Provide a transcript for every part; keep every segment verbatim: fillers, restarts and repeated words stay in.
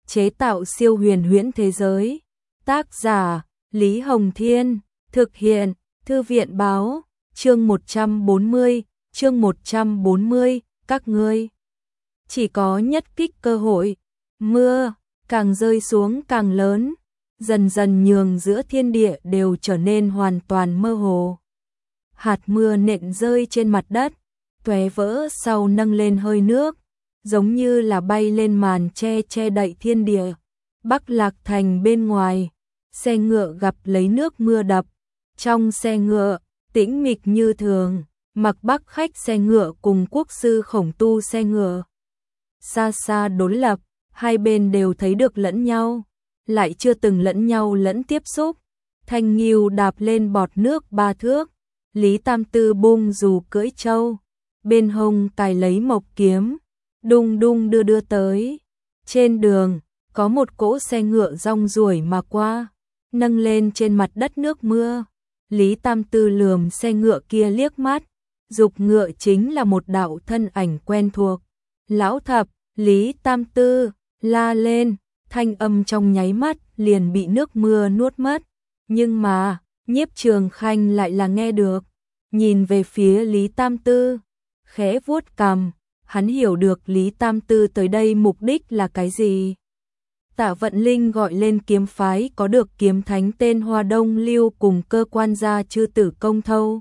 chế tạo siêu huyền huyễn thế giới. Tác giả Lý Hồng Thiên, thực hiện Thư viện Báo, chương một trăm bốn mươi, chương một trăm bốn mươi, các ngươi chỉ có nhất kích cơ hội. Mưa càng rơi xuống càng lớn, dần dần nhường giữa thiên địa đều trở nên hoàn toàn mơ hồ. Hạt mưa nện rơi trên mặt đất, tóe vỡ sau nâng lên hơi nước, giống như là bay lên màn che che đậy thiên địa. Bắc Lạc Thành bên ngoài, xe ngựa gặp lấy nước mưa đập, trong xe ngựa, tĩnh mịch như thường, Mặc Bắc khách xe ngựa cùng quốc sư Khổng Tu xe ngựa. Xa xa đối lập, hai bên đều thấy được lẫn nhau, lại chưa từng lẫn nhau lẫn tiếp xúc. Thanh Nghiêu đạp lên bọt nước ba thước, Lý Tam Tư bung dù cưỡi trâu, bên hông cài lấy mộc kiếm, đung đung đưa đưa tới. Trên đường, có một cỗ xe ngựa rong ruổi mà qua, nâng lên trên mặt đất nước mưa. Lý Tam Tư lườm xe ngựa kia liếc mắt, dục ngựa chính là một đạo thân ảnh quen thuộc. Lão Thập, Lý Tam Tư, la lên, thanh âm trong nháy mắt liền bị nước mưa nuốt mất. Nhưng mà, Nhiếp Trường Khanh lại là nghe được, nhìn về phía Lý Tam Tư, khẽ vuốt cằm, hắn hiểu được Lý Tam Tư tới đây mục đích là cái gì. Tạ Vận Linh gọi lên kiếm phái có được kiếm thánh tên Hoa Đông Lưu cùng cơ quan gia chư tử Công Thâu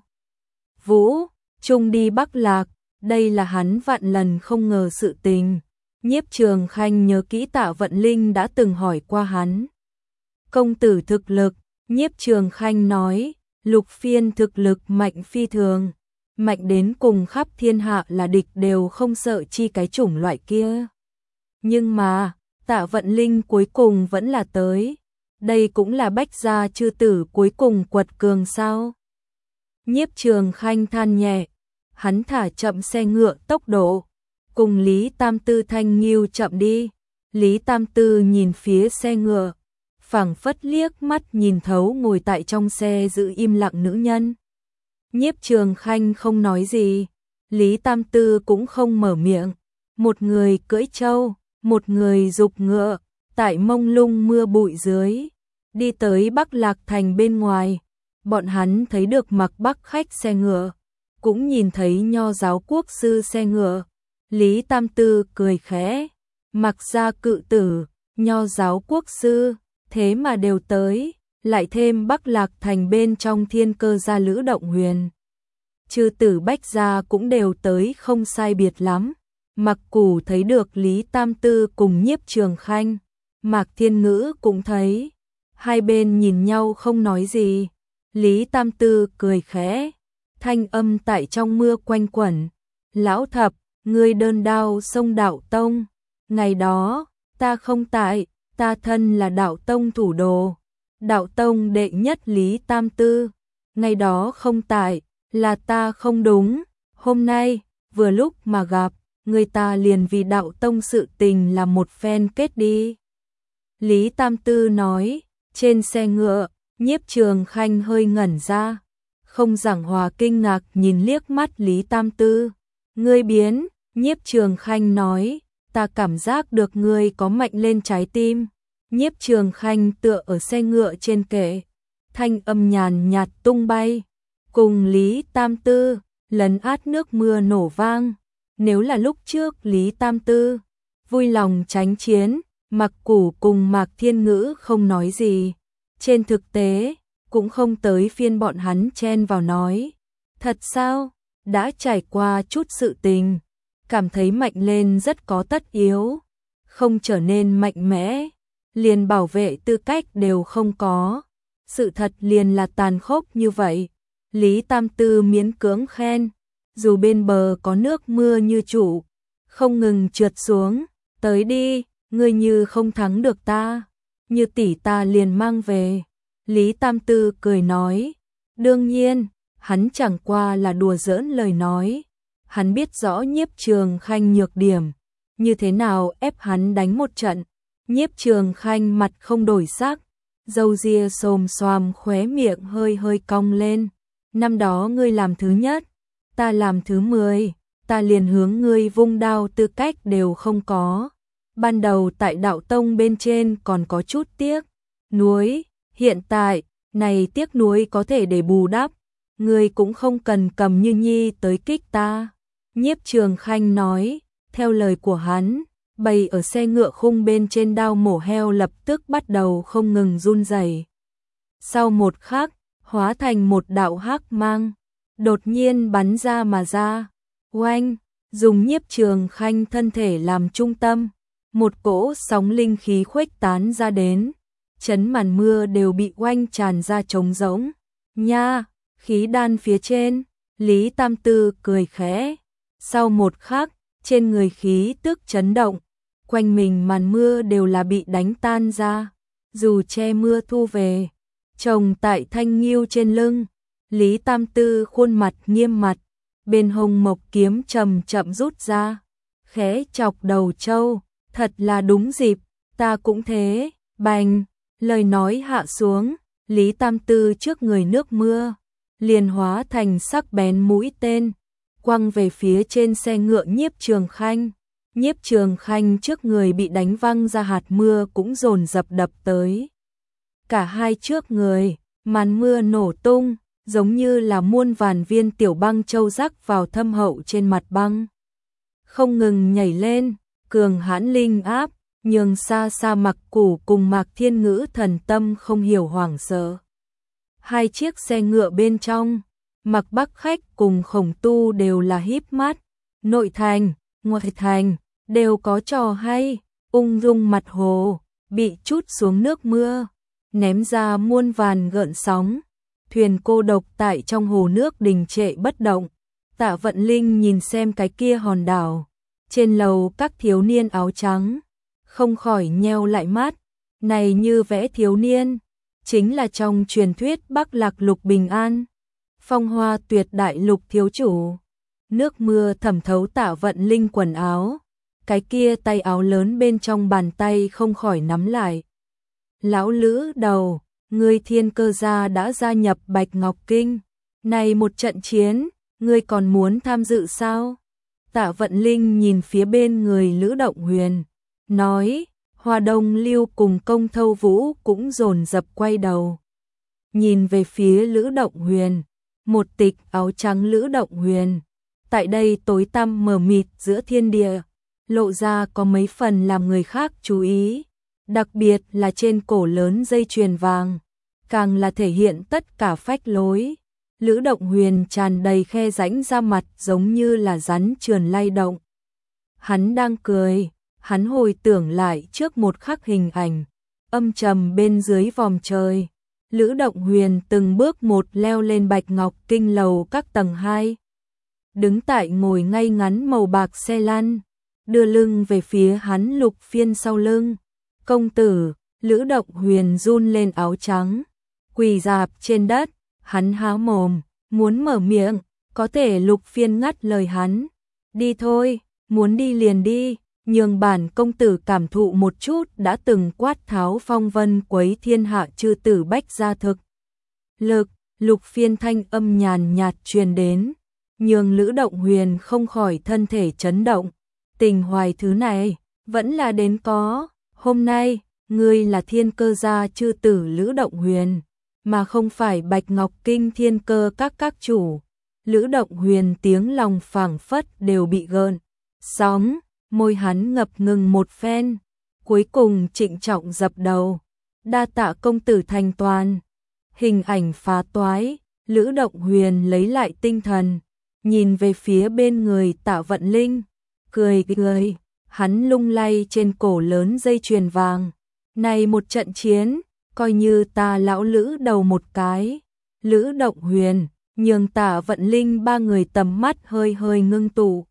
Vũ, chung đi Bắc Lạc, đây là hắn vạn lần không ngờ sự tình. Nhiếp Trường Khanh nhớ kỹ Tạ Vận Linh đã từng hỏi qua hắn. Công tử thực lực, Nhiếp Trường Khanh nói, Lục Phiên thực lực mạnh phi thường, mạnh đến cùng khắp thiên hạ là địch đều không sợ chi cái chủng loại kia. Nhưng mà, Tạ Vận Linh cuối cùng vẫn là tới, đây cũng là Bách gia chư tử cuối cùng quật cường sao? Nhiếp Trường Khanh than nhẹ, hắn thả chậm xe ngựa tốc độ, cùng Lý Tam Tư Thanh Nghiêu chậm đi. Lý Tam Tư nhìn phía xe ngựa, phảng phất liếc mắt nhìn thấu ngồi tại trong xe giữ im lặng nữ nhân. Nhiếp Trường Khanh không nói gì, Lý Tam Tư cũng không mở miệng. Một người cưỡi trâu, một người dục ngựa, tại mông lung mưa bụi dưới, đi tới Bắc Lạc Thành bên ngoài. Bọn hắn thấy được Mặc Bắc khách xe ngựa, cũng nhìn thấy Nho giáo quốc sư xe ngựa. Lý Tam Tư cười khẽ, Mặc gia cự tử, Nho giáo quốc sư, thế mà đều tới, lại thêm Bắc Lạc Thành bên trong Thiên Cơ gia Lữ Động Huyền, chư tử Bách gia cũng đều tới không sai biệt lắm. Mặc Củ thấy được Lý Tam Tư cùng Nhiếp Trường Khanh, Mạc Thiên Ngữ cũng thấy, hai bên nhìn nhau không nói gì. Lý Tam Tư cười khẽ, thanh âm tại trong mưa quanh quẩn, Lão Thập, ngươi đơn đao xông Đạo Tông, ngày đó, ta không tại, ta thân là Đạo Tông thủ đồ, Đạo Tông đệ nhất Lý Tam Tư, ngày đó không tại, là ta không đúng, hôm nay, vừa lúc mà gặp, người ta liền vì Đạo Tông sự tình là một phen kết đi. Lý Tam Tư nói, trên xe ngựa, Nhiếp Trường Khanh hơi ngẩn ra, không giảng hòa kinh ngạc nhìn liếc mắt Lý Tam Tư. Ngươi biến, Nhiếp Trường Khanh nói, ta cảm giác được ngươi có mạnh lên trái tim. Nhiếp Trường Khanh tựa ở xe ngựa trên kệ, thanh âm nhàn nhạt tung bay, cùng Lý Tam Tư, lấn át nước mưa nổ vang. Nếu là lúc trước Lý Tam Tư vui lòng tránh chiến, Mặc Củ cùng Mạc Thiên Ngữ không nói gì, trên thực tế cũng không tới phiên bọn hắn chen vào nói. Thật sao? Đã trải qua chút sự tình, cảm thấy mạnh lên rất có tất yếu, không trở nên mạnh mẽ, liền bảo vệ tư cách đều không có. Sự thật liền là tàn khốc như vậy. Lý Tam Tư miễn cưỡng khen, dù bên bờ có nước mưa như trụ, không ngừng trượt xuống, tới đi, ngươi như không thắng được ta, như tỷ ta liền mang về. Lý Tam Tư cười nói, đương nhiên, hắn chẳng qua là đùa giỡn lời nói, hắn biết rõ Nhiếp Trường Khanh nhược điểm, như thế nào ép hắn đánh một trận. Nhiếp Trường Khanh mặt không đổi sắc, râu ria xồm xoàm, khóe miệng hơi hơi cong lên. Năm đó ngươi làm thứ nhất, ta làm thứ mười, ta liền hướng ngươi vung đao tư cách đều không có. ban đầu tại đạo tông bên trên còn có chút tiếc nuối, hiện tại, này tiếc nuối có thể để bù đắp, ngươi cũng không cần cầm Như Nhi tới kích ta. Nhiếp Trường Khanh nói, theo lời của hắn, bầy ở xe ngựa khung bên trên đao mổ heo lập tức bắt đầu không ngừng run rẩy. Sau một khắc, hóa thành một đạo hắc mang, đột nhiên bắn ra mà ra. Oanh, dùng Nhiếp Trường Khanh thân thể làm trung tâm, một cỗ sóng linh khí khuếch tán ra đến, chấn màn mưa đều bị oanh tràn ra trống rỗng. Nha, khí đan phía trên, Lý Tam Tư cười khẽ. Sau một khắc, trên người khí tức chấn động, quanh mình màn mưa đều là bị đánh tan ra, dù che mưa thu về. Trồng tại thanh nghiêu trên lưng, Lý Tam Tư khuôn mặt nghiêm mặt, bên hông mộc kiếm chậm chậm rút ra, khẽ chọc đầu trâu, thật là đúng dịp, ta cũng thế. Bành, lời nói hạ xuống, Lý Tam Tư trước người nước mưa, liền hóa thành sắc bén mũi tên, quăng về phía trên xe ngựa Nhiếp Trường Khanh. Nhiếp Trường Khanh trước người bị đánh văng ra hạt mưa cũng dồn dập đập tới. Cả hai trước người, màn mưa nổ tung, giống như là muôn vàn viên tiểu băng châu rắc vào thâm hậu trên mặt băng. Không ngừng nhảy lên, cường hãn linh áp, nhường xa xa Mặc Củ cùng Mạc Thiên Ngữ thần tâm không hiểu hoảng sợ. Hai chiếc xe ngựa bên trong, Mạc Bắc Khách cùng Khổng Tu đều là híp mắt, nội thành, ngoại thành, đều có trò hay, ung dung mặt hồ, bị trút xuống nước mưa, ném ra muôn vàn gợn sóng. Thuyền cô độc tại trong hồ nước đình trệ bất động. Tạ Vận Linh nhìn xem cái kia hòn đảo, trên lầu các thiếu niên áo trắng, không khỏi nheo lại mắt, này như vẽ thiếu niên, chính là trong truyền thuyết Bắc Lạc Lục Bình An, phong hoa tuyệt đại lục thiếu chủ. Nước mưa thẩm thấu Tạ Vận Linh quần áo, cái kia tay áo lớn bên trong bàn tay không khỏi nắm lại. Lão Lữ đầu, ngươi Thiên Cơ gia đã gia nhập Bạch Ngọc Kinh, này một trận chiến, ngươi còn muốn tham dự sao? Tạ Vận Linh nhìn phía bên người Lữ Động Huyền, nói, Hoa Đông Lưu cùng Công Thâu Vũ cũng dồn dập quay đầu. Nhìn về phía Lữ Động Huyền, một tịch áo trắng Lữ Động Huyền, tại đây tối tăm mờ mịt giữa thiên địa, lộ ra có mấy phần làm người khác chú ý, đặc biệt là trên cổ lớn dây chuyền vàng, càng là thể hiện tất cả phách lối. Lữ Động Huyền tràn đầy khe rãnh ra mặt giống như là rắn trườn lay động. Hắn đang cười, hắn hồi tưởng lại trước một khắc hình ảnh, âm trầm bên dưới vòm trời. Lữ Động Huyền từng bước một leo lên Bạch Ngọc Kinh lầu các tầng hai. Đứng tại ngồi ngay ngắn màu bạc xe lăn, đưa lưng về phía hắn Lục Phiên sau lưng. Công tử, Lữ Động Huyền run lên áo trắng, quỳ rạp trên đất, hắn há mồm, muốn mở miệng, có thể Lục Phiên ngắt lời hắn. Đi thôi, muốn đi liền đi, nhường bản công tử cảm thụ một chút đã từng quát tháo phong vân quấy thiên hạ chư tử bách gia thực. Lực, Lục Phiên thanh âm nhàn nhạt truyền đến, nhường Lữ Động Huyền không khỏi thân thể chấn động. Tình hoài thứ này, vẫn là đến có, hôm nay, ngươi là Thiên Cơ gia chư tử Lữ Động Huyền, mà không phải Bạch Ngọc Kinh Thiên Cơ các các chủ. Lữ Động Huyền tiếng lòng phảng phất đều bị gợn sóng, môi hắn ngập ngừng một phen, cuối cùng trịnh trọng dập đầu. Đa tạ công tử thành toàn. Hình ảnh phá toái, Lữ Động Huyền lấy lại tinh thần, nhìn về phía bên người Tạ Vận Linh, cười cười, hắn lung lay trên cổ lớn dây chuyền vàng. Này một trận chiến, coi như ta lão Lữ đầu một cái. Lữ Động Huyền, nhường Tạ Vận Linh ba người tầm mắt hơi hơi ngưng tụ.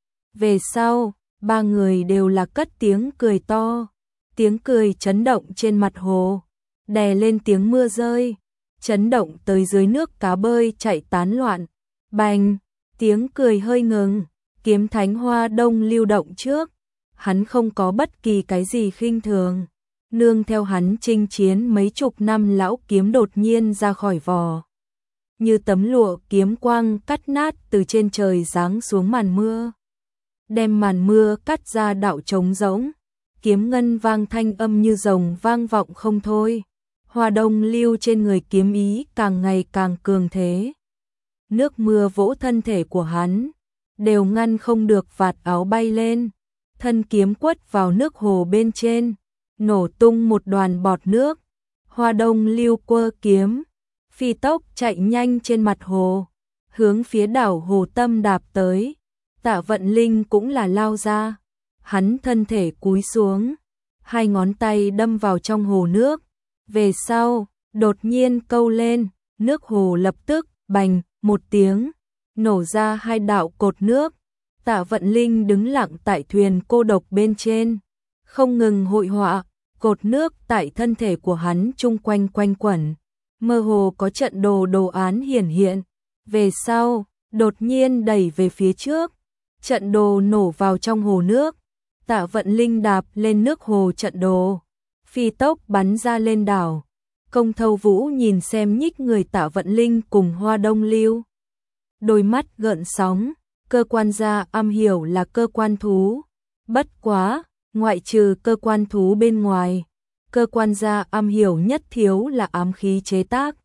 Về sau, ba người đều là cất tiếng cười to, tiếng cười chấn động trên mặt hồ, đè lên tiếng mưa rơi, chấn động tới dưới nước cá bơi chạy tán loạn. Bành, tiếng cười hơi ngừng, kiếm thánh Hoa Đông lưu động trước, hắn không có bất kỳ cái gì khinh thường. Nương theo hắn chinh chiến mấy chục năm lão kiếm đột nhiên ra khỏi vỏ. Như tấm lụa kiếm quang cắt nát từ trên trời giáng xuống màn mưa. Đem màn mưa cắt ra đạo trống rỗng. kiếm ngân vang thanh âm như rồng vang vọng không thôi. Hoa Đông Lưu trên người kiếm ý càng ngày càng cường thế. Nước mưa vỗ thân thể của hắn, đều ngăn không được vạt áo bay lên. Thân kiếm quất vào nước hồ bên trên, nổ tung một đoàn bọt nước. Hoa Đông Lưu quơ kiếm, phi tốc chạy nhanh trên mặt hồ, hướng phía đảo Hồ Tâm đạp tới. Tạ Vận Linh cũng là lao ra, hắn thân thể cúi xuống, hai ngón tay đâm vào trong hồ nước. Về sau, đột nhiên câu lên, nước hồ lập tức bành một tiếng, nổ ra hai đạo cột nước. Tạ Vận Linh đứng lặng tại thuyền cô độc bên trên, không ngừng hội họa, cột nước tại thân thể của hắn chung quanh quanh quẩn, mơ hồ có trận đồ đồ án hiển hiện. Về sau, đột nhiên đẩy về phía trước, trận đồ nổ vào trong hồ nước. Tạ Vận Linh đạp lên nước hồ trận đồ, phi tốc bắn ra lên đảo. Công Thâu Vũ nhìn xem nhích người Tạ Vận Linh cùng Hoa Đông Lưu, đôi mắt gợn sóng. Cơ quan gia am hiểu là cơ quan thú, bất quá, ngoại trừ cơ quan thú bên ngoài, cơ quan gia am hiểu nhất thiếu là ám khí chế tác.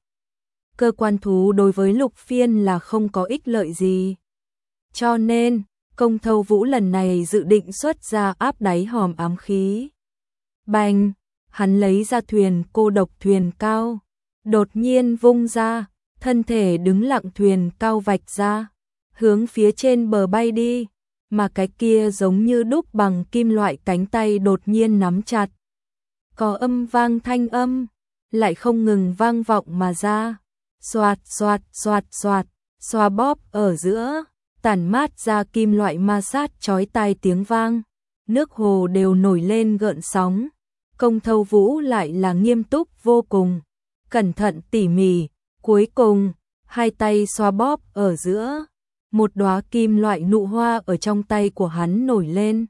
Cơ quan thú đối với Lục Phiên là không có ích lợi gì. Cho nên, Công Thâu Vũ lần này dự định xuất ra áp đáy hòm ám khí. Bành, hắn lấy ra thuyền cô độc thuyền cao, đột nhiên vung ra, thân thể đứng lặng thuyền cao vạch ra, hướng phía trên bờ bay đi, mà cái kia giống như đúc bằng kim loại cánh tay đột nhiên nắm chặt. Có âm vang thanh âm, lại không ngừng vang vọng mà ra, xoạt xoạt xoạt xoạt, xoa bóp ở giữa, tản mát ra kim loại ma sát chói tai tiếng vang, nước hồ đều nổi lên gợn sóng. Công Thâu Vũ lại là nghiêm túc vô cùng, cẩn thận tỉ mỉ, cuối cùng, hai tay xoa bóp ở giữa. Một đóa kim loại nụ hoa ở trong tay của hắn nổi lên.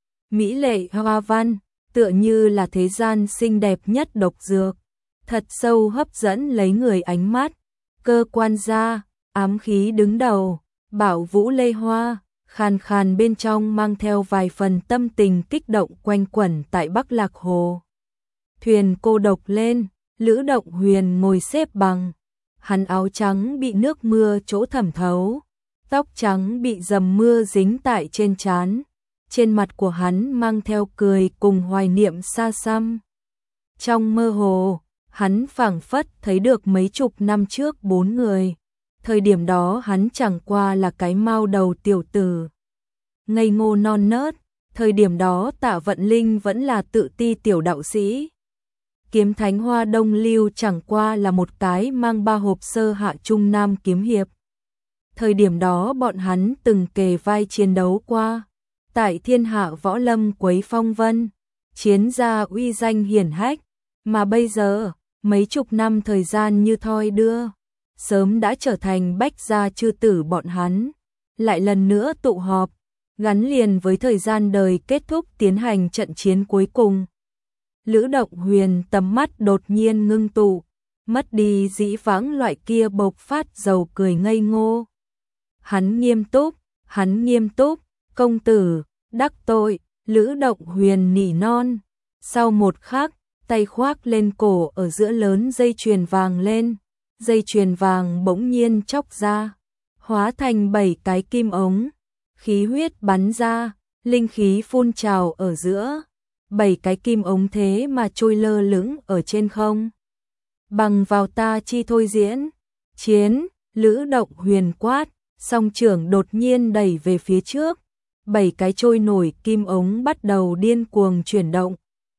Mỹ lệ hoa văn, tựa như là thế gian xinh đẹp nhất độc dược, thật sâu hấp dẫn lấy người ánh mắt. Cơ quan gia, ám khí đứng đầu, Bảo Vũ Lê Hoa, khàn khàn bên trong mang theo vài phần tâm tình kích động quanh quẩn tại Bắc Lạc Hồ. Thuyền cô độc lên, Lữ Động Huyền ngồi xếp bằng, hắn áo trắng bị nước mưa chỗ thẩm thấu, tóc trắng bị dầm mưa dính tại trên trán, trên mặt của hắn mang theo cười cùng hoài niệm xa xăm. Trong mơ hồ, hắn phảng phất thấy được mấy chục năm trước bốn người, thời điểm đó hắn chẳng qua là cái mao đầu tiểu tử, ngây ngô non nớt, thời điểm đó Tạ Vận Linh vẫn là tự ti tiểu đạo sĩ. Kiếm Thánh Hoa Đông Lưu chẳng qua là một cái mang ba hộp sơ hạ trung nam kiếm hiệp. Thời điểm đó bọn hắn từng kề vai chiến đấu qua, tại thiên hạ võ lâm quấy phong vân, chiến gia uy danh hiển hách, mà bây giờ, mấy chục năm thời gian như thoi đưa, sớm đã trở thành bách gia chư tử bọn hắn, lại lần nữa tụ họp, gắn liền với thời gian đời kết thúc tiến hành trận chiến cuối cùng. Lữ Động Huyền tầm mắt đột nhiên ngưng tụ, mất đi dĩ vãng loại kia bộc phát dầu cười ngây ngô. Hắn nghiêm túc, hắn nghiêm túc, công tử, đắc tội, Lữ Động Huyền nỉ non. Sau một khắc, tay khoác lên cổ ở giữa lớn dây chuyền vàng lên, dây chuyền vàng bỗng nhiên chóc ra, hóa thành bảy cái kim ống, khí huyết bắn ra, linh khí phun trào ở giữa, bảy cái kim ống thế mà trôi lơ lửng ở trên không. Bằng vào ta chi thôi diễn, chiến, Lữ Động Huyền quát, song trưởng đột nhiên đẩy về phía trước, bảy cái trôi nổi kim ống bắt đầu điên cuồng chuyển động.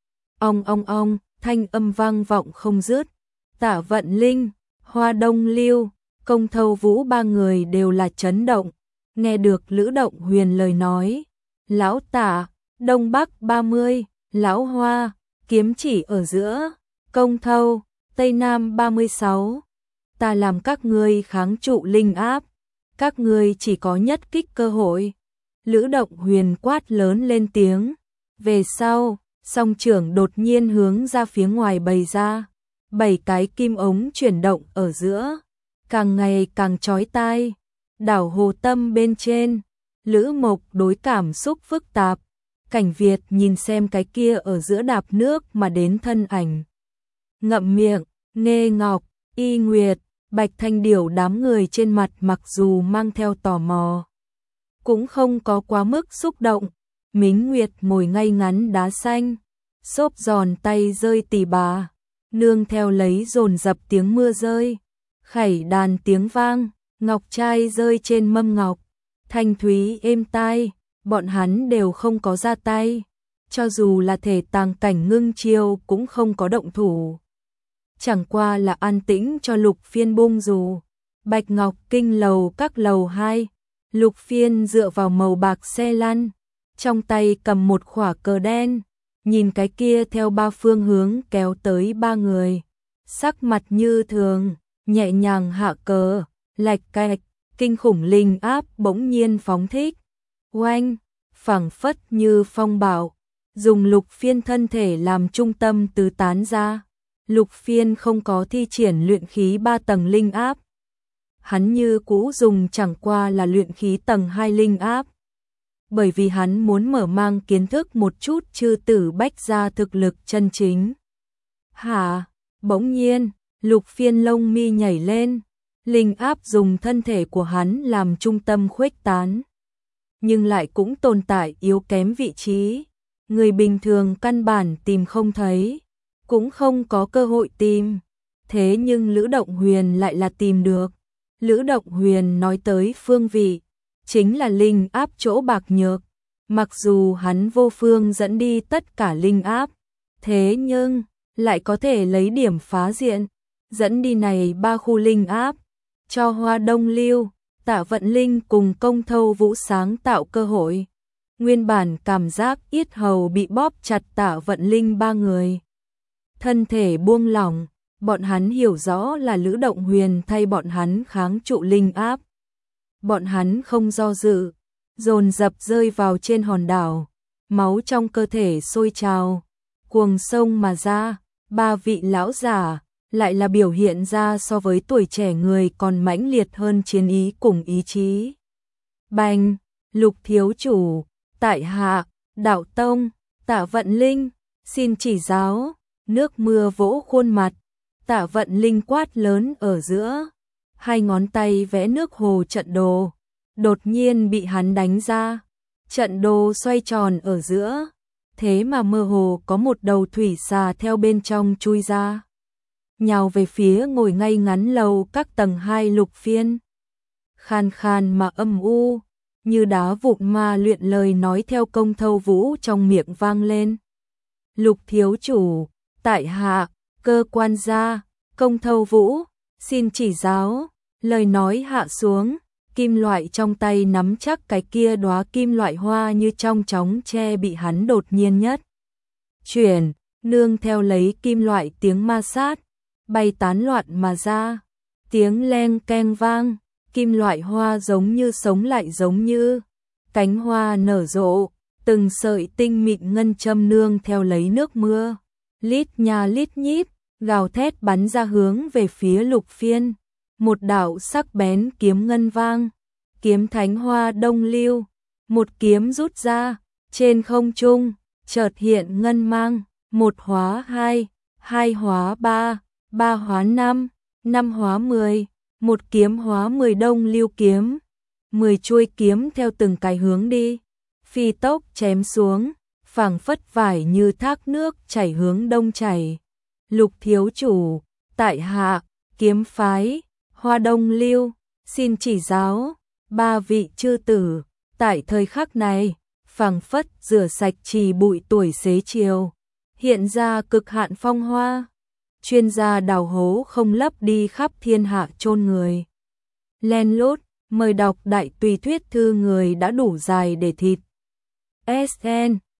Ong ong ong, thanh âm vang vọng không dứt. Tạ Vận Linh, Hoa Đông Lưu, Công Thâu Vũ ba người đều là chấn động, nghe được Lữ Động Huyền lời nói. Lão Tạ, Đông Bắc ba mươi, Lão Hoa, kiếm chỉ ở giữa, Công Thâu, Tây Nam ba mươi sáu. Ta làm các ngươi kháng trụ linh áp, các ngươi chỉ có nhất kích cơ hội. Lữ Động Huyền quát lớn lên tiếng. Về sau, song trưởng đột nhiên hướng ra phía ngoài bày ra, bảy cái kim ống chuyển động ở giữa, càng ngày càng chói tai. Đảo Hồ Tâm bên trên, Lữ Mộc đối cảm xúc phức tạp, Cảnh Việt nhìn xem cái kia ở giữa đạp nước mà đến thân ảnh. Ngậm miệng, Nghê Ngọc, Y Nguyệt, Bạch Thanh Điểu đám người trên mặt mặc dù mang theo tò mò, cũng không có quá mức xúc động. Mính Nguyệt ngồi ngay ngắn đá xanh, xốp giòn tay rơi tỉ bà, nương theo lấy dồn dập tiếng mưa rơi, khảy đàn tiếng vang, ngọc trai rơi trên mâm ngọc, thanh thúy êm tai, bọn hắn đều không có ra tay, cho dù là thể tàng cảnh ngưng chiêu cũng không có động thủ. Chẳng qua là an tĩnh cho Lục Phiên bung dù. Bạch Ngọc Kinh lầu các lầu hai, Lục Phiên dựa vào màu bạc xe lăn, trong tay cầm một khỏa cờ đen, nhìn cái kia theo ba phương hướng kéo tới ba người, sắc mặt như thường, nhẹ nhàng hạ cờ, lạch cạch, kinh khủng linh áp bỗng nhiên phóng thích, oanh, phảng phất như phong bạo, dùng Lục Phiên thân thể làm trung tâm tứ tán ra. Lục Phiên không có thi triển luyện khí ba tầng linh áp, hắn như cũ dùng chẳng qua là luyện khí tầng hai linh áp, bởi vì hắn muốn mở mang kiến thức một chút chư tử bách gia thực lực chân chính. Hả? Bỗng nhiên, Lục Phiên lông mi nhảy lên, linh áp dùng thân thể của hắn làm trung tâm khuếch tán, nhưng lại cũng tồn tại yếu kém vị trí, người bình thường căn bản tìm không thấy, cũng không có cơ hội tìm. Thế nhưng Lữ Động Huyền lại là tìm được. Lữ Động Huyền nói tới phương vị, chính là linh áp chỗ bạc nhược. Mặc dù hắn vô phương dẫn đi tất cả linh áp, thế nhưng lại có thể lấy điểm phá diện, dẫn đi này ba khu linh áp, cho Hoa Đông Lưu, Tạ Vận Linh cùng Công Thâu Vũ sáng tạo cơ hội. Nguyên bản cảm giác yết hầu bị bóp chặt Tạ Vận Linh ba người, thân thể buông lỏng, bọn hắn hiểu rõ là Lữ Động Huyền thay bọn hắn kháng trụ linh áp. Bọn hắn không do dự, dồn dập rơi vào trên hòn đảo, máu trong cơ thể sôi trào, cuồng sông mà ra, ba vị lão giả lại là biểu hiện ra so với tuổi trẻ người còn mãnh liệt hơn chiến ý cùng ý chí. Bành, Lục thiếu chủ, tại hạ, Đạo Tông, Tạ Vận Linh, xin chỉ giáo. Nước mưa vỗ khuôn mặt, Tạ Vận Linh quát lớn ở giữa, hai ngón tay vẽ nước hồ trận đồ, đột nhiên bị hắn đánh ra, trận đồ xoay tròn ở giữa, thế mà mơ hồ có một đầu thủy xà theo bên trong chui ra, nhào về phía ngồi ngay ngắn lầu các tầng hai Lục Phiên. Khan khan mà âm u, như đá vụn ma luyện lời nói theo Công Thâu Vũ trong miệng vang lên. Lục thiếu chủ, tại hạ, cơ quan gia, Công Thâu Vũ, xin chỉ giáo. Lời nói hạ xuống, kim loại trong tay nắm chắc cái kia đóa kim loại hoa như trong chóng tre bị hắn đột nhiên nhất chuyển, nương theo lấy kim loại tiếng ma sát, bay tán loạn mà ra, tiếng leng keng vang, kim loại hoa giống như sống lại giống như cánh hoa nở rộ, từng sợi tinh mịn ngân châm nương theo lấy nước mưa, lít nha lít nhít, gào thét bắn ra hướng về phía Lục Phiên. Một đạo sắc bén kiếm ngân vang, kiếm Thánh Hoa Đông Lưu, một kiếm rút ra, trên không trung, chợt hiện ngân mang, một hóa hai, hai hóa ba, ba hóa năm, năm hóa mười, một kiếm hóa mười Đông Lưu kiếm, mười chuôi kiếm theo từng cái hướng đi, phi tốc chém xuống, phảng phất vải như thác nước chảy hướng đông chảy. Lục thiếu chủ, tại hạ, kiếm phái Hoa Đông Lưu, xin chỉ giáo. Ba vị chư tử, tại thời khắc này, phảng phất rửa sạch trì bụi tuổi xế chiều, hiện ra cực hạn phong hoa. Chuyên gia đào hố không lấp đi khắp thiên hạ chôn người. Len lút, mời đọc đại tùy thuyết thư người đã đủ dài để thịt. ét en